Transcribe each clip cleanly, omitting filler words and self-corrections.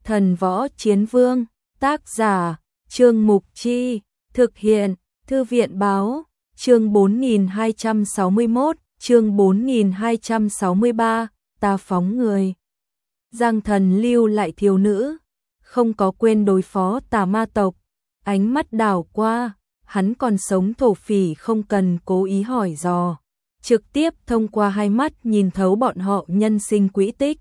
Thần Võ Chiến Vương, tác giả, Trương Mục Chi, thực hiện, Thư viện Báo, chương 4261, chương 4263, ta phóng người. Giang Thần lưu lại thiếu nữ, không có quên đối phó tà ma tộc, ánh mắt đảo qua, hắn còn sống thổ phỉ không cần cố ý hỏi dò, trực tiếp thông qua hai mắt nhìn thấu bọn họ nhân sinh quỹ tích.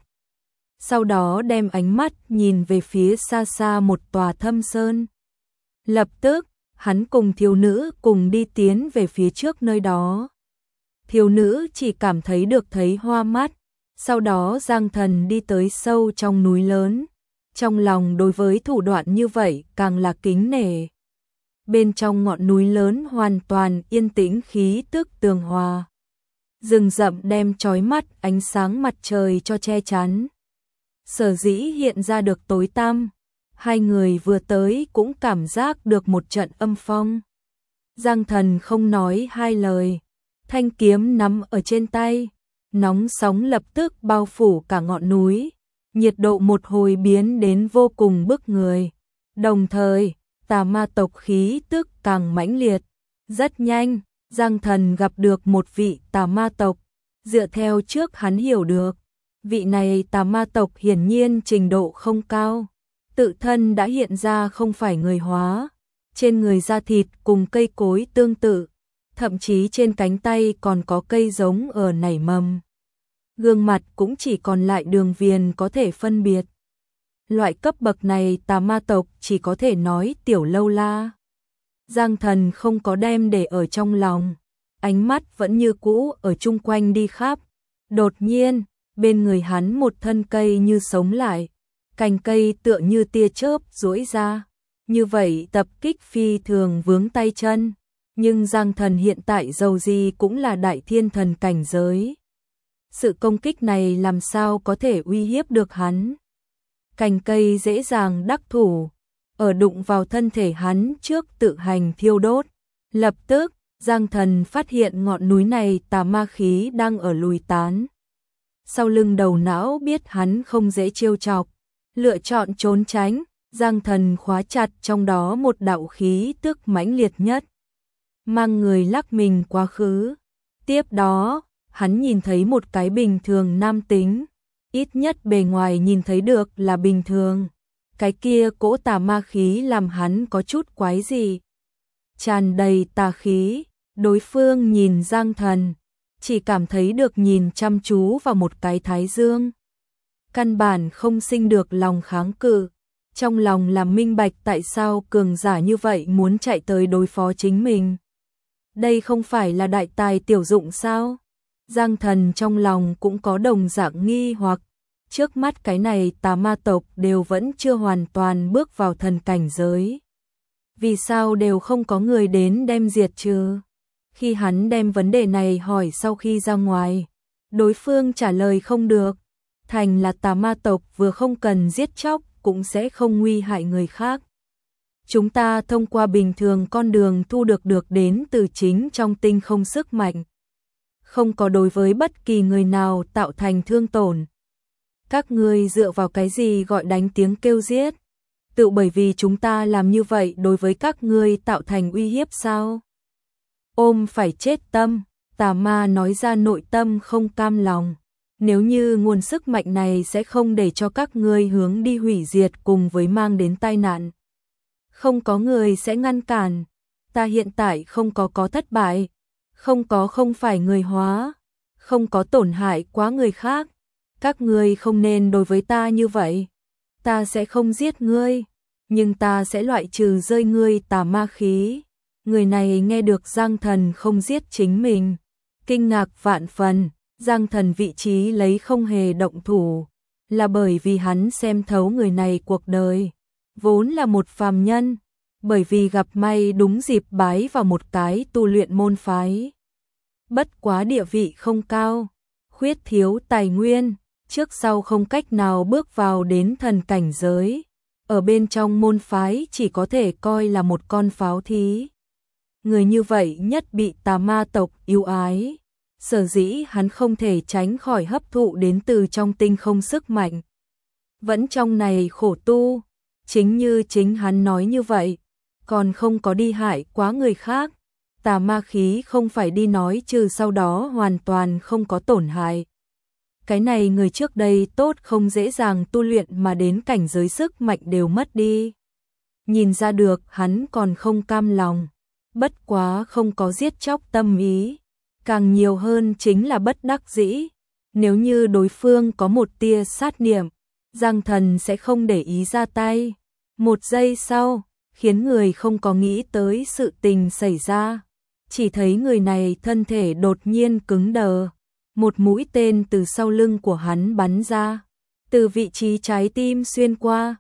Sau đó đem ánh mắt nhìn về phía xa xa một tòa thâm sơn. Lập tức, hắn cùng thiếu nữ cùng đi tiến về phía trước nơi đó. Thiếu nữ chỉ cảm thấy được thấy hoa mắt, sau đó Giang Thần đi tới sâu trong núi lớn. Trong lòng đối với thủ đoạn như vậy càng là kính nể. Bên trong ngọn núi lớn hoàn toàn yên tĩnh, khí tức tường hòa. Rừng rậm đem chói mắt ánh sáng mặt trời cho che chắn. Sở dĩ hiện ra được tối tăm, hai người vừa tới cũng cảm giác được một trận âm phong. Giang Thần không nói hai lời, thanh kiếm nắm ở trên tay, nóng sóng lập tức bao phủ cả ngọn núi, nhiệt độ một hồi biến đến vô cùng bức người. Đồng thời, tà ma tộc khí tức càng mãnh liệt. Rất nhanh, Giang Thần gặp được một vị tà ma tộc, dựa theo trước hắn hiểu được. Vị này tà ma tộc hiển nhiên trình độ không cao, tự thân đã hiện ra không phải người hóa, trên người da thịt cùng cây cối tương tự, thậm chí trên cánh tay còn có cây giống ở nảy mầm. Gương mặt cũng chỉ còn lại đường viền có thể phân biệt. Loại cấp bậc này tà ma tộc chỉ có thể nói tiểu lâu la. Giang Thần không có đem để ở trong lòng, ánh mắt vẫn như cũ ở chung quanh đi khắp. Đột nhiên, bên người hắn một thân cây như sống lại, cành cây tựa như tia chớp duỗi ra, như vậy tập kích phi thường vướng tay chân, nhưng Giang Thần hiện tại dầu gì cũng là đại thiên thần cảnh giới. Sự công kích này làm sao có thể uy hiếp được hắn? Cành cây dễ dàng đắc thủ, ở đụng vào thân thể hắn trước tự hành thiêu đốt. Lập tức, Giang Thần phát hiện ngọn núi này tà ma khí đang ở lùi tán. Sau lưng đầu não biết hắn không dễ trêu chọc, lựa chọn trốn tránh, Giang Thần khóa chặt trong đó một đạo khí tức mãnh liệt nhất, mang người lắc mình quá khứ. Tiếp đó, hắn nhìn thấy một cái bình thường nam tính, ít nhất bề ngoài nhìn thấy được là bình thường. Cái kia cỗ tà ma khí làm hắn có chút quái dị, tràn đầy tà khí. Đối phương nhìn Giang Thần, chỉ cảm thấy được nhìn chăm chú vào một cái thái dương, căn bản không sinh được lòng kháng cự. Trong lòng làm minh bạch tại sao cường giả như vậy muốn chạy tới đối phó chính mình. Đây không phải là đại tài tiểu dụng sao? Giang Thần trong lòng cũng có đồng dạng nghi hoặc. Trước mắt cái này tà ma tộc đều vẫn chưa hoàn toàn bước vào thần cảnh giới, vì sao đều không có người đến đem diệt trừ? Khi hắn đem vấn đề này hỏi sau khi ra ngoài, đối phương trả lời không được. Thành là tà ma tộc vừa không cần giết chóc cũng sẽ không nguy hại người khác. Chúng ta thông qua bình thường con đường thu được đến từ chính trong tinh không sức mạnh, không có đối với bất kỳ người nào tạo thành thương tổn. Các ngươi dựa vào cái gì gọi đánh tiếng kêu giết? Tự bởi vì chúng ta làm như vậy đối với các ngươi tạo thành uy hiếp sao? Ôm phải chết tâm, tà ma nói ra nội tâm không cam lòng. Nếu như nguồn sức mạnh này sẽ không để cho các ngươi hướng đi hủy diệt cùng với mang đến tai nạn, không có người sẽ ngăn cản. Ta hiện tại không có thất bại, không phải người hóa, không có tổn hại quá người khác. Các ngươi không nên đối với ta như vậy. Ta sẽ không giết ngươi, nhưng ta sẽ loại trừ rơi ngươi tà ma khí. Người này nghe được Giang Thần không giết chính mình, kinh ngạc vạn phần. Giang Thần vị trí lấy không hề động thủ, là bởi vì hắn xem thấu người này cuộc đời vốn là một phàm nhân, bởi vì gặp may đúng dịp bái vào một cái tu luyện môn phái. Bất quá địa vị không cao, khuyết thiếu tài nguyên, trước sau không cách nào bước vào đến thần cảnh giới, ở bên trong môn phái chỉ có thể coi là một con pháo thí. Người như vậy nhất bị tà ma tộc yêu ái, sở dĩ hắn không thể tránh khỏi hấp thụ đến từ trong tinh không sức mạnh. vẫn trong này khổ tu, chính như chính hắn nói như vậy, còn không có đi hại quá người khác, tà ma khí không phải đi nói trừ sau đó hoàn toàn không có tổn hại. Cái này người trước đây tốt không dễ dàng tu luyện mà đến cảnh giới sức mạnh đều mất đi. Nhìn ra được hắn còn không cam lòng, bất quá không có giết chóc tâm ý, càng nhiều hơn chính là bất đắc dĩ. Nếu như đối phương có một tia sát niệm, Giang Thần sẽ không để ý ra tay. Một giây sau, khiến người không có nghĩ tới sự tình xảy ra. Chỉ thấy người này thân thể đột nhiên cứng đờ. Một mũi tên từ sau lưng của hắn bắn ra, từ vị trí trái tim xuyên qua.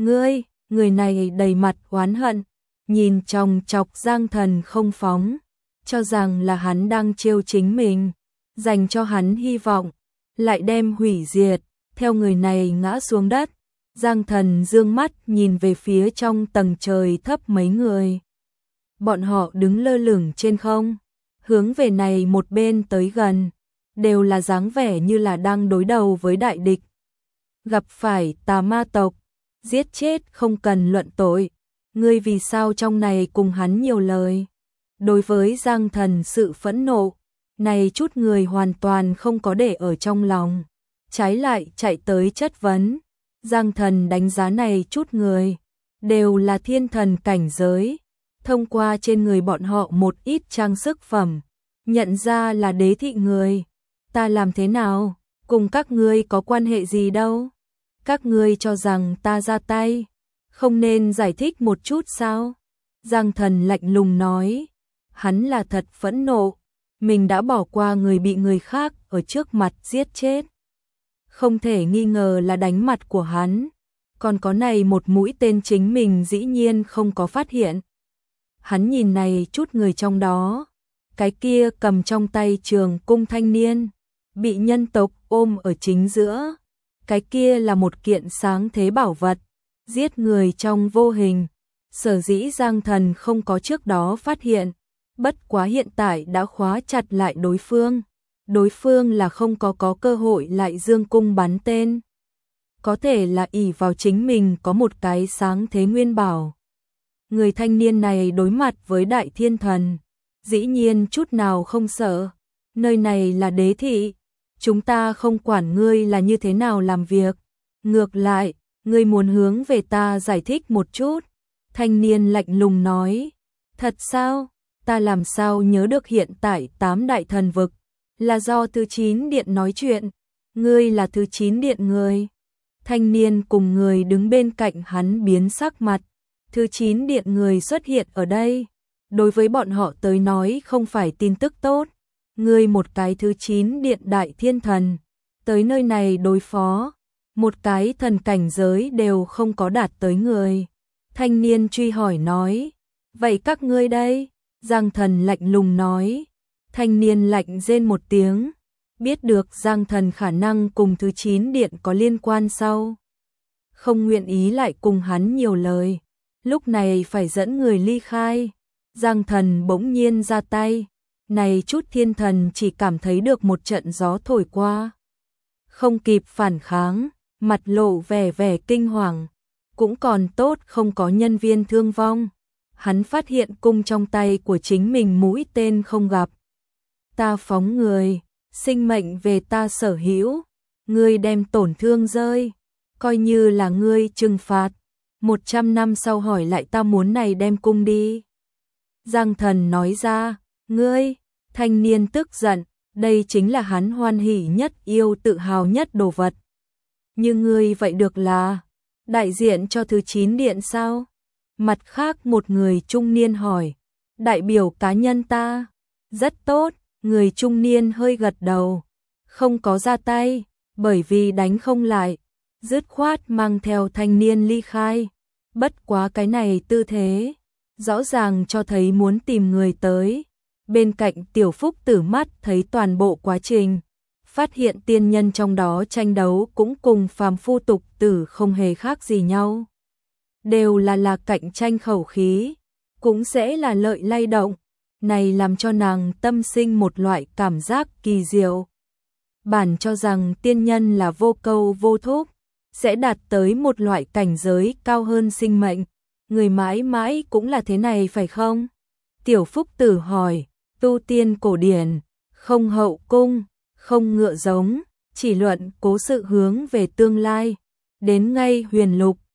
Người này đầy mặt oán hận, nhìn chòng chọc Giang Thần không phóng, cho rằng là hắn đang trêu chính mình, dành cho hắn hy vọng, lại đem hủy diệt. Theo người này ngã xuống đất, Giang Thần dương mắt nhìn về phía trong tầng trời thấp mấy người. Bọn họ đứng lơ lửng trên không, hướng về này một bên tới gần, đều là dáng vẻ như là đang đối đầu với đại địch. Gặp phải tà ma tộc, giết chết không cần luận tội, ngươi vì sao trong này cùng hắn nhiều lời. Đối với Giang Thần sự phẫn nộ, này chút người hoàn toàn không có để ở trong lòng, trái lại chạy tới chất vấn. Giang Thần đánh giá này chút người, đều là thiên thần cảnh giới, thông qua trên người bọn họ một ít trang sức phẩm, nhận ra là đế thị người. Ta làm thế nào, cùng các ngươi có quan hệ gì đâu? Các ngươi cho rằng ta ra tay, không nên giải thích một chút sao? Giang Thần lạnh lùng nói, hắn là thật phẫn nộ, mình đã bỏ qua người bị người khác ở trước mặt giết chết. Không thể nghi ngờ là đánh mặt của hắn, còn có này một mũi tên chính mình dĩ nhiên không có phát hiện. Hắn nhìn này chút người trong đó, cái kia cầm trong tay trường cung thanh niên, bị nhân tộc ôm ở chính giữa, cái kia là một kiện sáng thế bảo vật, giết người trong vô hình. Sở dĩ Giang Thần không có trước đó phát hiện, bất quá hiện tại đã khóa chặt lại đối phương là không có cơ hội lại dương cung bắn tên. Có thể là ỷ vào chính mình có một cái sáng thế nguyên bảo. Người thanh niên này đối mặt với đại thiên thần, dĩ nhiên chút nào không sợ. Nơi này là đế thị, chúng ta không quản ngươi là như thế nào làm việc. Ngược lại, ngươi muốn hướng về ta giải thích một chút. Thanh niên lạnh lùng nói, thật sao? Ta làm sao nhớ được hiện tại 8 đại thần vực là do thứ 9 điện nói chuyện, ngươi là thứ 9 điện người. Thanh niên cùng người đứng bên cạnh hắn biến sắc mặt, thứ 9 điện người xuất hiện ở đây, đối với bọn họ tới nói không phải tin tức tốt. Ngươi một cái thứ 9 điện đại thiên thần, tới nơi này đối phó, một cái thần cảnh giới đều không có đạt tới người. Thanh niên truy hỏi nói, vậy các ngươi đây? Giang Thần lạnh lùng nói. Thanh niên lạnh rên một tiếng, biết được Giang Thần khả năng cùng thứ 9 điện có liên quan sau. Không nguyện ý lại cùng hắn nhiều lời, lúc này phải dẫn người ly khai. Giang Thần bỗng nhiên ra tay, này chút thiên thần chỉ cảm thấy được một trận gió thổi qua. Không kịp phản kháng, mặt lộ vẻ kinh hoàng, cũng còn tốt không có nhân viên thương vong. Hắn phát hiện cung trong tay của chính mình mũi tên không gặp. Ta phóng người, sinh mệnh về ta sở hữu, ngươi đem tổn thương rơi, coi như là ngươi trừng phạt. 100 năm sau hỏi lại ta muốn này đem cung đi. Giang Thần nói ra, ngươi, thanh niên tức giận, đây chính là hắn hoan hỉ nhất yêu tự hào nhất đồ vật. Như ngươi vậy được là đại diện cho thứ 9 điện sao? Mặt khác một người trung niên hỏi, đại biểu cá nhân ta, rất tốt, người trung niên hơi gật đầu, không có ra tay, bởi vì đánh không lại, dứt khoát mang theo thanh niên ly khai. Bất quá cái này tư thế, rõ ràng cho thấy muốn tìm người tới. Bên cạnh Tiểu Phúc Tử mắt thấy toàn bộ quá trình, phát hiện tiên nhân trong đó tranh đấu cũng cùng phàm phu tục tử không hề khác gì nhau. Đều là cạnh tranh khẩu khí, cũng sẽ là lợi lay động, này làm cho nàng tâm sinh một loại cảm giác kỳ diệu. Bản cho rằng tiên nhân là vô câu vô thúc, sẽ đạt tới một loại cảnh giới cao hơn sinh mệnh. Người mãi mãi cũng là thế này phải không? Tiểu Phúc Tử hỏi, tu tiên cổ điển, không hậu cung, không ngựa giống, chỉ luận cố sự hướng về tương lai. Đến ngay huyền lục,